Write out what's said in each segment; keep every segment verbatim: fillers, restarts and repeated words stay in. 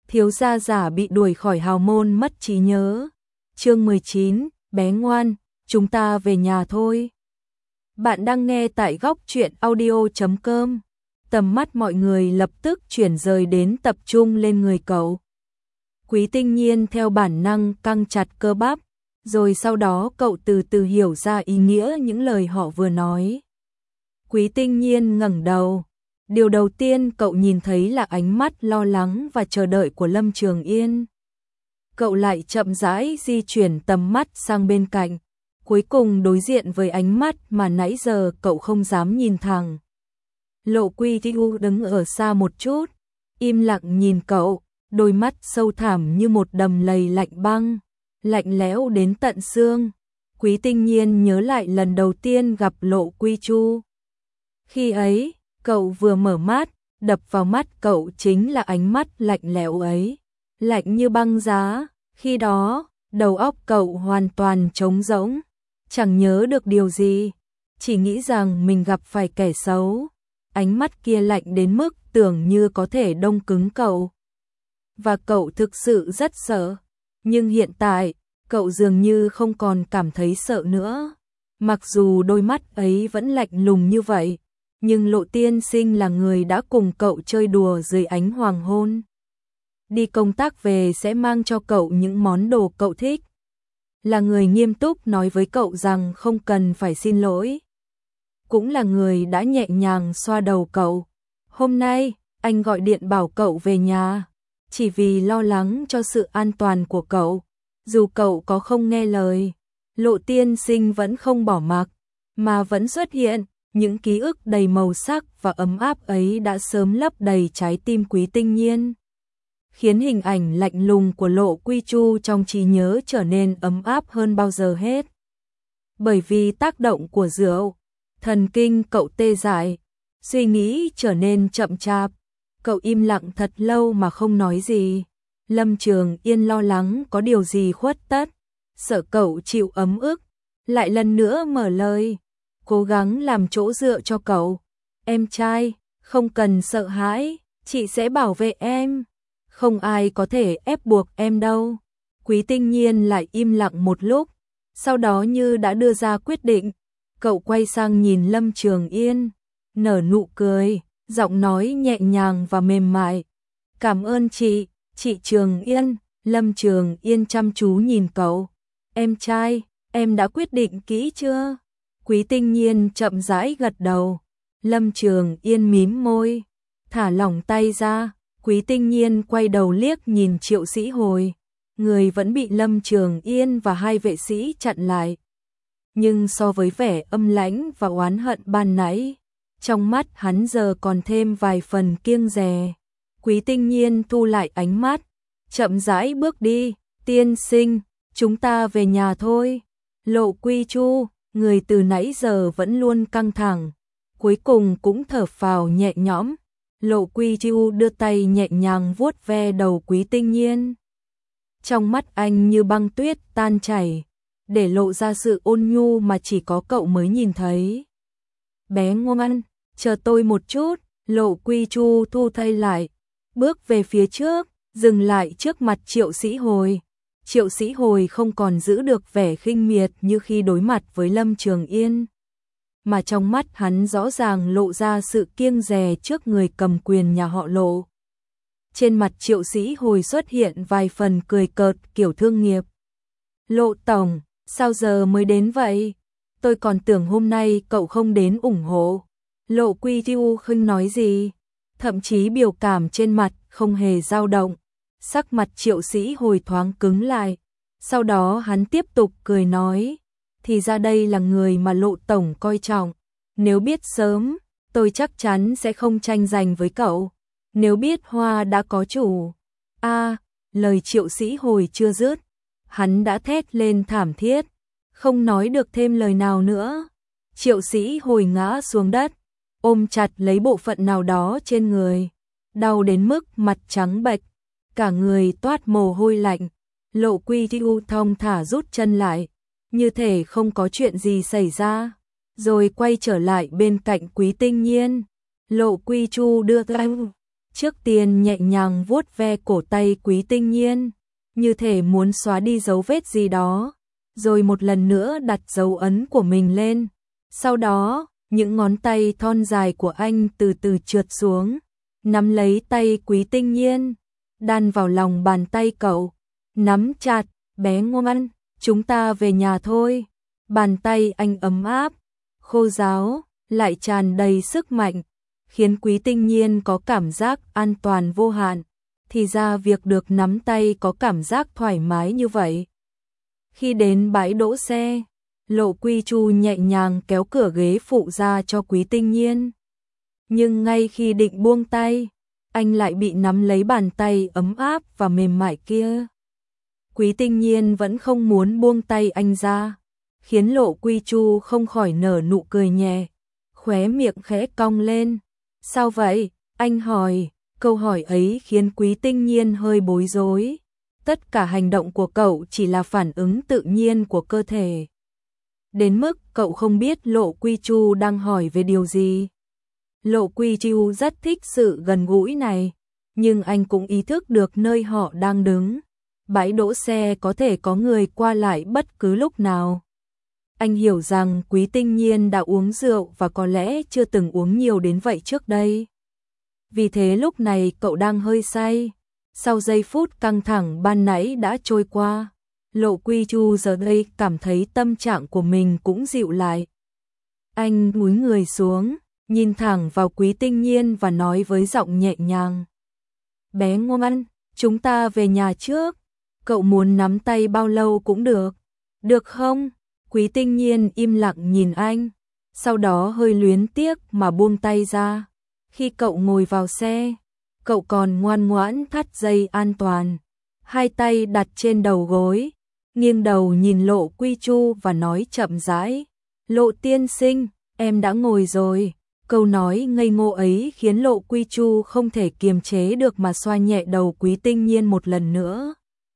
thiếu gia giả bị đuổi khỏi hào môn mất trí nhớ. Chương mười chín, bé ngoan, chúng ta về nhà thôi. Bạn đang nghe tại góc truyện audio chấm com. Tầm mắt mọi người lập tức chuyển rời đến tập trung lên người cậu. Quý Tinh Nhiên theo bản năng căng chặt cơ bắp, rồi sau đó cậu từ từ hiểu ra ý nghĩa những lời họ vừa nói. Quý Tinh Nhiên ngẩng đầu. Điều đầu tiên cậu nhìn thấy là ánh mắt lo lắng và chờ đợi của Lâm Trường Yên. Cậu lại chậm rãi di chuyển tầm mắt sang bên cạnh, cuối cùng đối diện với ánh mắt mà nãy giờ cậu không dám nhìn thẳng. Lộ Quy Thiu đứng ở xa một chút, im lặng nhìn cậu, đôi mắt sâu thẳm như một đầm lầy lạnh băng, lạnh lẽo đến tận xương. Quý Tinh Nhiên nhớ lại lần đầu tiên gặp Lộ Quy Chu. Khi ấy, cậu vừa mở mắt, đập vào mắt cậu chính là ánh mắt lạnh lẽo ấy, lạnh như băng giá. Khi đó, đầu óc cậu hoàn toàn trống rỗng, chẳng nhớ được điều gì, chỉ nghĩ rằng mình gặp phải kẻ xấu. Ánh mắt kia lạnh đến mức tưởng như có thể đông cứng cậu. Và cậu thực sự rất sợ, nhưng hiện tại, cậu dường như không còn cảm thấy sợ nữa. Mặc dù đôi mắt ấy vẫn lạnh lùng như vậy, nhưng Lộ Tiên Sinh là người đã cùng cậu chơi đùa dưới ánh hoàng hôn. Đi công tác về sẽ mang cho cậu những món đồ cậu thích. Là người nghiêm túc nói với cậu rằng không cần phải xin lỗi. Cũng là người đã nhẹ nhàng xoa đầu cậu. Hôm nay, anh gọi điện bảo cậu về nhà, chỉ vì lo lắng cho sự an toàn của cậu. Dù cậu có không nghe lời, Lộ Tiên Sinh vẫn không bỏ mặc, mà vẫn xuất hiện. Những ký ức đầy màu sắc và ấm áp ấy đã sớm lấp đầy trái tim Quý Tinh Nhiên, khiến hình ảnh lạnh lùng của Lộ Quy Chu trong trí nhớ trở nên ấm áp hơn bao giờ hết. Bởi vì tác động của rượu, thần kinh cậu tê dại, suy nghĩ trở nên chậm chạp, cậu im lặng thật lâu mà không nói gì. Lâm Trường Yên lo lắng có điều gì khuất tất, sợ cậu chịu ấm ức, lại lần nữa mở lời, cố gắng làm chỗ dựa cho cậu. Em trai, không cần sợ hãi, chị sẽ bảo vệ em. Không ai có thể ép buộc em đâu. Quý Tinh Nhiên lại im lặng một lúc, sau đó như đã đưa ra quyết định. Cậu quay sang nhìn Lâm Trường Yên, nở nụ cười, giọng nói nhẹ nhàng và mềm mại. Cảm ơn chị, chị Trường Yên. Lâm Trường Yên chăm chú nhìn cậu. Em trai, em đã quyết định kỹ chưa? Quý Tinh Nhiên chậm rãi gật đầu. Lâm Trường Yên mím môi, thả lỏng tay ra. Quý Tinh Nhiên quay đầu liếc nhìn Triệu Sĩ Hồi, người vẫn bị Lâm Trường Yên và hai vệ sĩ chặn lại. Nhưng so với vẻ âm lãnh và oán hận ban nãy, trong mắt hắn giờ còn thêm vài phần kiêng dè. Quý Tinh Nhiên thu lại ánh mắt, chậm rãi bước đi. Tiên sinh, chúng ta về nhà thôi. Lộ Quy Chu, người từ nãy giờ vẫn luôn căng thẳng, cuối cùng cũng thở phào nhẹ nhõm. Lộ Quy Chu đưa tay nhẹ nhàng vuốt ve đầu Quý Tinh Nhiên. Trong mắt anh như băng tuyết tan chảy, để lộ ra sự ôn nhu mà chỉ có cậu mới nhìn thấy. Bé ngoan, chờ tôi một chút. Lộ Quy Chu thu tay lại, bước về phía trước, dừng lại trước mặt Triệu Sĩ Hồi. Triệu Sĩ Hồi không còn giữ được vẻ khinh miệt như khi đối mặt với Lâm Trường Yên, mà trong mắt hắn rõ ràng lộ ra sự kiêng dè trước người cầm quyền nhà họ Lộ. Trên mặt Triệu Sĩ Hồi xuất hiện vài phần cười cợt kiểu thương nghiệp. Lộ tổng, sao giờ mới đến vậy? Tôi còn tưởng hôm nay cậu không đến ủng hộ. Lộ Quy Thiu không nói gì, thậm chí biểu cảm trên mặt không hề dao động. Sắc mặt Triệu Sĩ Hồi thoáng cứng lại, sau đó hắn tiếp tục cười nói, thì ra đây là người mà Lộ tổng coi trọng. Nếu biết sớm, tôi chắc chắn sẽ không tranh giành với cậu. Nếu biết hoa đã có chủ. A, à, lời Triệu Sĩ Hồi chưa dứt, hắn đã thét lên thảm thiết, không nói được thêm lời nào nữa. Triệu Sĩ Hồi ngã xuống đất, ôm chặt lấy bộ phận nào đó trên người, đau đến mức mặt trắng bệch, cả người toát mồ hôi lạnh. Lộ Quy Thiu thong thả rút chân lại, như thể không có chuyện gì xảy ra, rồi quay trở lại bên cạnh Quý Tinh Nhiên. Lộ Quy Chu đưa tay Trước tiên nhẹ nhàng vuốt ve cổ tay Quý Tinh Nhiên, như thể muốn xóa đi dấu vết gì đó, rồi một lần nữa đặt dấu ấn của mình lên. Sau đó, những ngón tay thon dài của anh từ từ trượt xuống, nắm lấy tay Quý Tinh Nhiên, đan vào lòng bàn tay cậu, nắm chặt. Bé ngoan, chúng ta về nhà thôi. Bàn tay anh ấm áp, khô ráo, lại tràn đầy sức mạnh, khiến Quý Tinh Nhiên có cảm giác an toàn vô hạn. Thì ra việc được nắm tay có cảm giác thoải mái như vậy. Khi đến bãi đỗ xe, Lộ Quy Chu nhẹ nhàng kéo cửa ghế phụ ra cho Quý Tinh Nhiên. Nhưng ngay khi định buông tay, anh lại bị nắm lấy bàn tay ấm áp và mềm mại kia. Quý Tinh Nhiên vẫn không muốn buông tay anh ra, khiến Lộ Quy Chu không khỏi nở nụ cười nhẹ, khóe miệng khẽ cong lên. Sao vậy? Anh hỏi. Câu hỏi ấy khiến Quý Tinh Nhiên hơi bối rối. Tất cả hành động của cậu chỉ là phản ứng tự nhiên của cơ thể. Đến mức cậu không biết Lộ Quy Chu đang hỏi về điều gì. Lộ Quy Chu rất thích sự gần gũi này, nhưng anh cũng ý thức được nơi họ đang đứng. Bãi đỗ xe có thể có người qua lại bất cứ lúc nào. Anh hiểu rằng Quý Tinh Nhiên đã uống rượu và có lẽ chưa từng uống nhiều đến vậy trước đây. Vì thế lúc này cậu đang hơi say. Sau giây phút căng thẳng ban nãy đã trôi qua, Lộ Quy Chu giờ đây cảm thấy tâm trạng của mình cũng dịu lại. Anh cúi người xuống, nhìn thẳng vào Quý Tinh Nhiên và nói với giọng nhẹ nhàng. Bé ngoan, chúng ta về nhà trước. Cậu muốn nắm tay bao lâu cũng được. Được không? Quý Tinh Nhiên im lặng nhìn anh, sau đó hơi luyến tiếc mà buông tay ra. Khi cậu ngồi vào xe, cậu còn ngoan ngoãn thắt dây an toàn, hai tay đặt trên đầu gối, nghiêng đầu nhìn Lộ Quy Chu và nói chậm rãi. Lộ tiên sinh, em đã ngồi rồi. Câu nói ngây ngô ấy khiến Lộ Quy Chu không thể kiềm chế được mà xoa nhẹ đầu Quý Tinh Nhiên một lần nữa.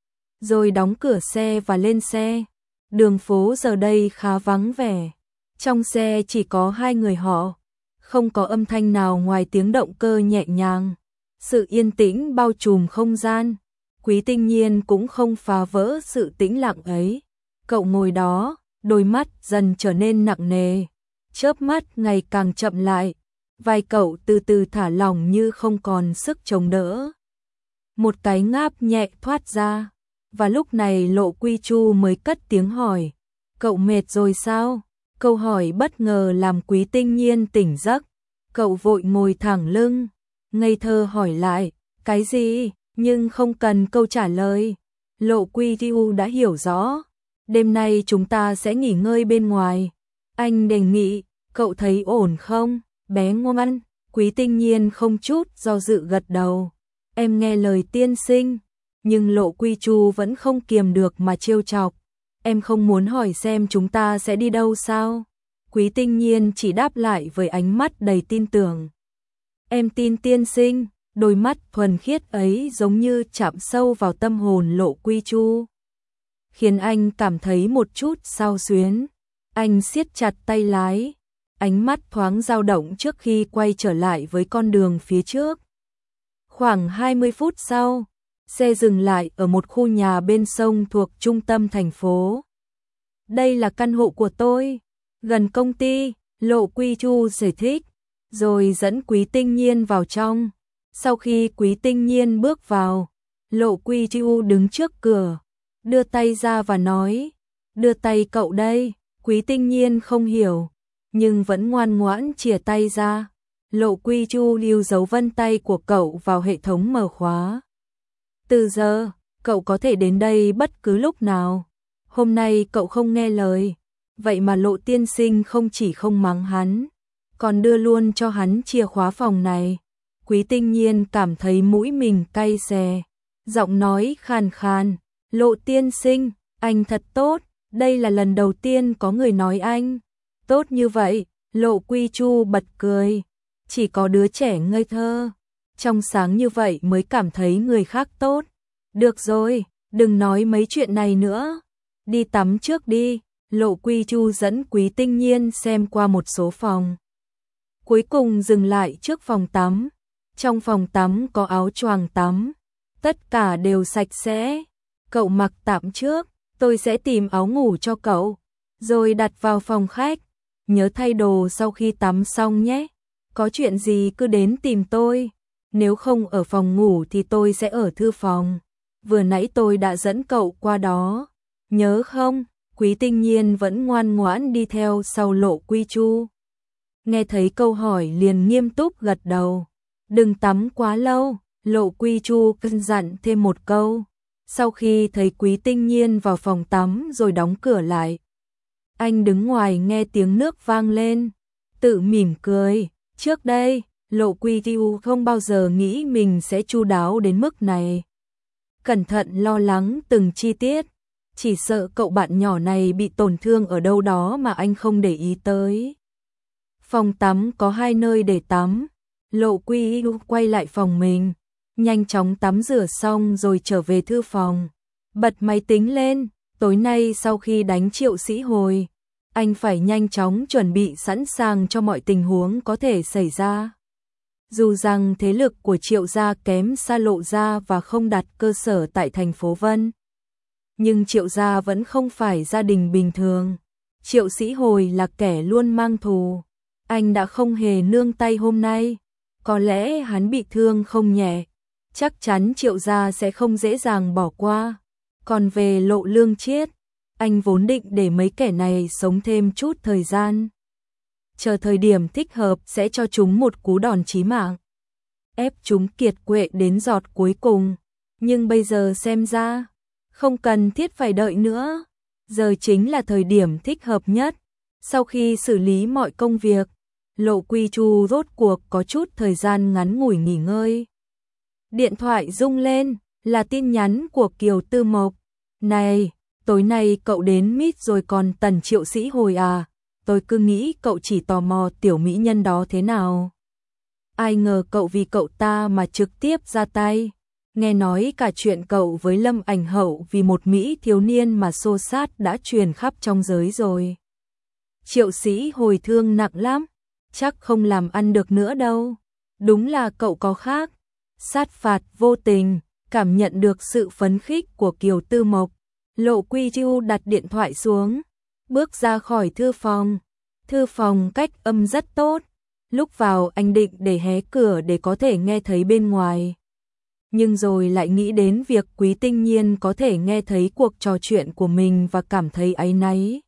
Rồi đóng cửa xe và lên xe. Đường phố giờ đây khá vắng vẻ. Trong xe chỉ có hai người họ, không có âm thanh nào ngoài tiếng động cơ nhẹ nhàng. Sự yên tĩnh bao trùm không gian. Quý Tinh Nhiên cũng không phá vỡ sự tĩnh lặng ấy. Cậu ngồi đó, đôi mắt dần trở nên nặng nề, chớp mắt ngày càng chậm lại. Vai cậu từ từ thả lỏng như không còn sức chống đỡ. Một cái ngáp nhẹ thoát ra. Và lúc này Lộ Quy Chu mới cất tiếng hỏi. Cậu mệt rồi sao? Câu hỏi bất ngờ làm Quý Tinh Nhiên tỉnh giấc. Cậu vội ngồi thẳng lưng, ngây thơ hỏi lại. Cái gì? Nhưng không cần câu trả lời. Lộ Quy Chu đã hiểu rõ. Đêm nay chúng ta sẽ nghỉ ngơi bên ngoài. Anh đề nghị. Cậu thấy ổn không? Bé ngoan. Quý Tinh Nhiên không chút do dự gật đầu. Em nghe lời tiên sinh. Nhưng Lộ Quy Chu vẫn không kiềm được mà trêu chọc. Em không muốn hỏi xem chúng ta sẽ đi đâu sao? Quý Tinh Nhiên chỉ đáp lại với ánh mắt đầy tin tưởng. Em tin tiên sinh. Đôi mắt thuần khiết ấy giống như chạm sâu vào tâm hồn Lộ Quy Chu, khiến anh cảm thấy một chút xao xuyến. Anh siết chặt tay lái, ánh mắt thoáng dao động trước khi quay trở lại với con đường phía trước. Khoảng hai mươi phút sau, xe dừng lại ở một khu nhà bên sông thuộc trung tâm thành phố. Đây là căn hộ của tôi, gần công ty, Lộ Quy Chu giải thích, rồi dẫn Quý Tinh Nhiên vào trong. Sau khi Quý Tinh Nhiên bước vào, Lộ Quy Chu đứng trước cửa, đưa tay ra và nói, đưa tay cậu đây. Quý Tinh Nhiên không hiểu, nhưng vẫn ngoan ngoãn chìa tay ra. Lộ Quy Chu lưu dấu vân tay của cậu vào hệ thống mở khóa. Từ giờ, cậu có thể đến đây bất cứ lúc nào. Hôm nay cậu không nghe lời, vậy mà Lộ tiên sinh không chỉ không mắng hắn, còn đưa luôn cho hắn chìa khóa phòng này. Quý Tinh Nhiên cảm thấy mũi mình cay xè, giọng nói khàn khàn, Lộ tiên sinh, anh thật tốt, đây là lần đầu tiên có người nói anh tốt như vậy. Lộ Quy Chu bật cười, chỉ có đứa trẻ ngây thơ, trong sáng như vậy mới cảm thấy người khác tốt. Được rồi, đừng nói mấy chuyện này nữa, đi tắm trước đi. Lộ Quy Chu dẫn Quý Tinh Nhiên xem qua một số phòng, cuối cùng dừng lại trước phòng tắm. Trong phòng tắm có áo choàng tắm, tất cả đều sạch sẽ. Cậu mặc tạm trước, tôi sẽ tìm áo ngủ cho cậu, rồi đặt vào phòng khách. Nhớ thay đồ sau khi tắm xong nhé. Có chuyện gì cứ đến tìm tôi. Nếu không ở phòng ngủ thì tôi sẽ ở thư phòng. Vừa nãy tôi đã dẫn cậu qua đó. Nhớ không? Quý Tinh Nhiên vẫn ngoan ngoãn đi theo sau Lộ Quy Chu. Nghe thấy câu hỏi liền nghiêm túc gật đầu. Đừng tắm quá lâu, Lộ Quy Chu căn dặn thêm một câu. Sau khi thấy Quý Tinh Nhiên vào phòng tắm rồi đóng cửa lại, anh đứng ngoài nghe tiếng nước vang lên, tự mỉm cười. Trước đây, Lộ Quy Chu không bao giờ nghĩ mình sẽ chu đáo đến mức này. Cẩn thận lo lắng từng chi tiết, chỉ sợ cậu bạn nhỏ này bị tổn thương ở đâu đó mà anh không để ý tới. Phòng tắm có hai nơi để tắm. Lộ Quy Chu quay lại phòng mình, nhanh chóng tắm rửa xong rồi trở về thư phòng. Bật máy tính lên, tối nay sau khi đánh Triệu Sĩ Hồi, anh phải nhanh chóng chuẩn bị sẵn sàng cho mọi tình huống có thể xảy ra. Dù rằng thế lực của Triệu gia kém xa Lộ gia và không đặt cơ sở tại thành phố Vân, nhưng Triệu gia vẫn không phải gia đình bình thường. Triệu Sĩ Hồi là kẻ luôn mang thù, anh đã không hề nương tay hôm nay. Có lẽ hắn bị thương không nhẹ, chắc chắn Triệu gia sẽ không dễ dàng bỏ qua. Còn về Lộ Lương Chiết, anh vốn định để mấy kẻ này sống thêm chút thời gian. Chờ thời điểm thích hợp sẽ cho chúng một cú đòn chí mạng, ép chúng kiệt quệ đến giọt cuối cùng. Nhưng bây giờ xem ra, không cần thiết phải đợi nữa. Giờ chính là thời điểm thích hợp nhất. Sau khi xử lý mọi công việc, Lộ Quy Chu rốt cuộc có chút thời gian ngắn ngủi nghỉ ngơi. Điện thoại rung lên, là tin nhắn của Kiều Tư Mộc. Này, tối nay cậu đến mít rồi còn Tần Triệu Sĩ Hồi à? Tôi cứ nghĩ cậu chỉ tò mò tiểu mỹ nhân đó thế nào. Ai ngờ cậu vì cậu ta mà trực tiếp ra tay. Nghe nói cả chuyện cậu với Lâm Ảnh Hậu vì một mỹ thiếu niên mà xô sát đã truyền khắp trong giới rồi. Triệu Sĩ Hồi thương nặng lắm, chắc không làm ăn được nữa đâu. Đúng là cậu có khác. Sát phạt vô tình, cảm nhận được sự phấn khích của Kiều Tư Mộc. Lộ Quy Chu đặt điện thoại xuống, bước ra khỏi thư phòng. Thư phòng cách âm rất tốt. Lúc vào anh định để hé cửa để có thể nghe thấy bên ngoài. Nhưng rồi lại nghĩ đến việc Quý Tinh Nhiên có thể nghe thấy cuộc trò chuyện của mình và cảm thấy áy náy.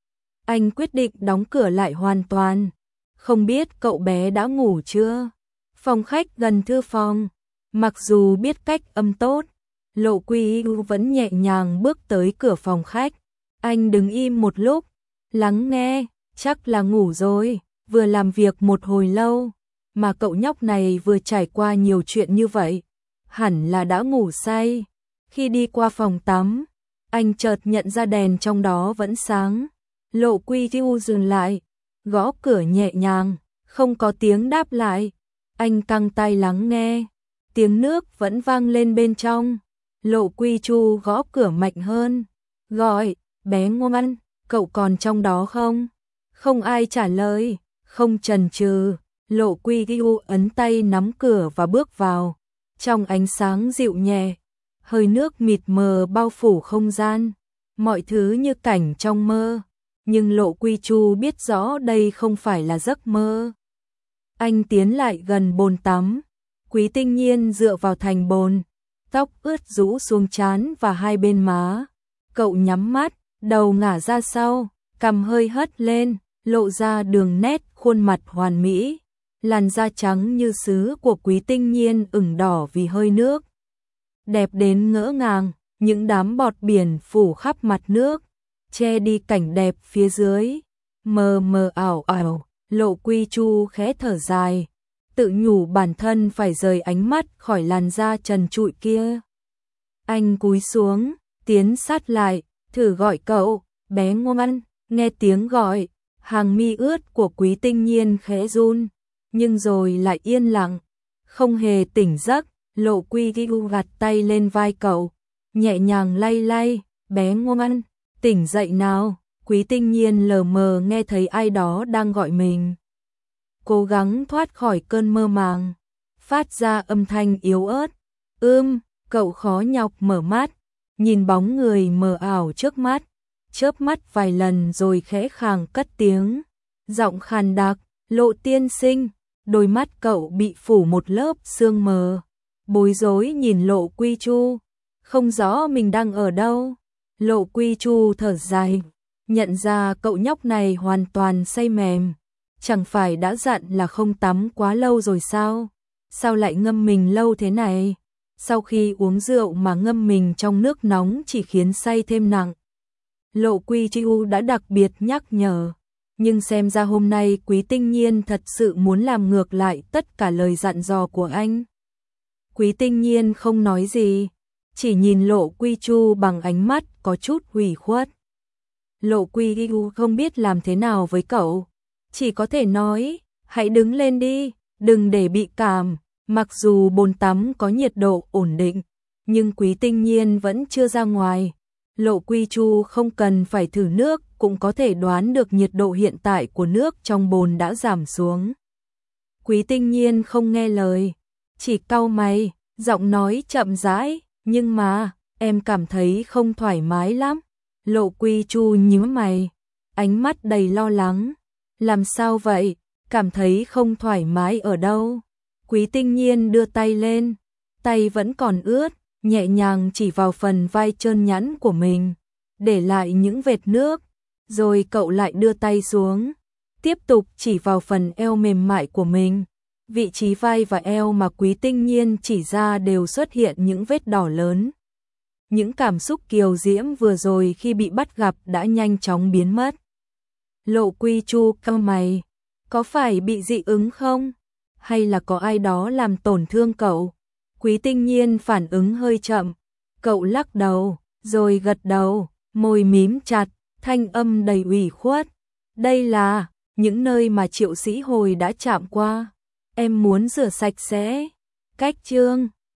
Anh quyết định đóng cửa lại hoàn toàn. Không biết cậu bé đã ngủ chưa? Phòng khách gần thư phòng. Mặc dù biết cách âm tốt, Lộ Quy Chu vẫn nhẹ nhàng bước tới cửa phòng khách. Anh đứng im một lúc, lắng nghe, chắc là ngủ rồi, vừa làm việc một hồi lâu, mà cậu nhóc này vừa trải qua nhiều chuyện như vậy, hẳn là đã ngủ say. Khi đi qua phòng tắm, anh chợt nhận ra đèn trong đó vẫn sáng. Lộ Quy Chu dừng lại, gõ cửa nhẹ nhàng, không có tiếng đáp lại. Anh căng tay lắng nghe, tiếng nước vẫn vang lên bên trong. Lộ Quy Chu gõ cửa mạnh hơn, gọi, bé ngoan, cậu còn trong đó không? Không ai trả lời, không chần chừ, Lộ Quy Chu ấn tay nắm cửa và bước vào. Trong ánh sáng dịu nhẹ, hơi nước mịt mờ bao phủ không gian, mọi thứ như cảnh trong mơ. Nhưng Lộ Quy Chu biết rõ đây không phải là giấc mơ. Anh tiến lại gần bồn tắm. Quý Tinh Nhiên dựa vào thành bồn, tóc ướt rũ xuống trán và hai bên má. Cậu nhắm mắt, đầu ngả ra sau, cằm hơi hất lên, lộ ra đường nét khuôn mặt hoàn mỹ. Làn da trắng như sứ của Quý Tinh Nhiên ửng đỏ vì hơi nước. Đẹp đến ngỡ ngàng, những đám bọt biển phủ khắp mặt nước, che đi cảnh đẹp phía dưới. Mờ mờ ảo ảo, Lộ Quy Chu khẽ thở dài, tự nhủ bản thân phải rời ánh mắt khỏi làn da trần trụi kia. Anh cúi xuống, tiến sát lại, thử gọi cậu, bé ngoan. Nghe tiếng gọi, hàng mi ướt của Quý Tinh Nhiên khẽ run, nhưng rồi lại yên lặng, không hề tỉnh giấc. Lộ Quy Chu gạt tay lên vai cậu, nhẹ nhàng lay lay, bé ngoan, tỉnh dậy nào. Quý Tinh Nhiên lờ mờ nghe thấy ai đó đang gọi mình, cố gắng thoát khỏi cơn mơ màng. phát ra âm thanh yếu ớt. Ưm, cậu khó nhọc mở mắt, nhìn bóng người mờ ảo trước mắt, chớp mắt vài lần rồi khẽ khàng cất tiếng. Giọng khàn đặc, Lộ tiên sinh, đôi mắt cậu bị phủ một lớp sương mờ. Bối rối nhìn Lộ Quy Chu, không rõ mình đang ở đâu. Lộ Quy Chu thở dài, nhận ra cậu nhóc này hoàn toàn say mềm. Chẳng phải đã dặn là không tắm quá lâu rồi sao? Sao lại ngâm mình lâu thế này? Sau khi uống rượu mà ngâm mình trong nước nóng chỉ khiến say thêm nặng. Lộ Quy Chu đã đặc biệt nhắc nhở. Nhưng xem ra hôm nay Quý Tinh Nhiên thật sự muốn làm ngược lại tất cả lời dặn dò của anh. Quý Tinh Nhiên không nói gì, chỉ nhìn Lộ Quy Chu bằng ánh mắt có chút hủy khuất. Lộ Quy Chu không biết làm thế nào với cậu, chỉ có thể nói, hãy đứng lên đi, đừng để bị cảm. Mặc dù bồn tắm có nhiệt độ ổn định, nhưng Quý Tinh Nhiên vẫn chưa ra ngoài. Lộ Quy Chu không cần phải thử nước, cũng có thể đoán được nhiệt độ hiện tại của nước trong bồn đã giảm xuống. Quý Tinh Nhiên không nghe lời, chỉ cau mày, giọng nói chậm rãi, nhưng mà, em cảm thấy không thoải mái lắm. Lộ Quy Chu nhíu mày, ánh mắt đầy lo lắng. Làm sao vậy? Cảm thấy không thoải mái ở đâu? Quý Tinh Nhiên đưa tay lên, tay vẫn còn ướt, nhẹ nhàng chỉ vào phần vai trơn nhẵn của mình, để lại những vệt nước, rồi cậu lại đưa tay xuống, tiếp tục chỉ vào phần eo mềm mại của mình. Vị trí vai và eo mà Quý Tinh Nhiên chỉ ra đều xuất hiện những vết đỏ lớn. Những cảm xúc kiều diễm vừa rồi khi bị bắt gặp đã nhanh chóng biến mất. Lộ Quy Chu cau mày, có phải bị dị ứng không? Hay là có ai đó làm tổn thương cậu? Quý Tinh Nhiên phản ứng hơi chậm, cậu lắc đầu, rồi gật đầu, môi mím chặt, thanh âm đầy ủy khuất. Đây là những nơi mà Triệu Sĩ Hồi đã chạm qua, em muốn rửa sạch sẽ. Cách chương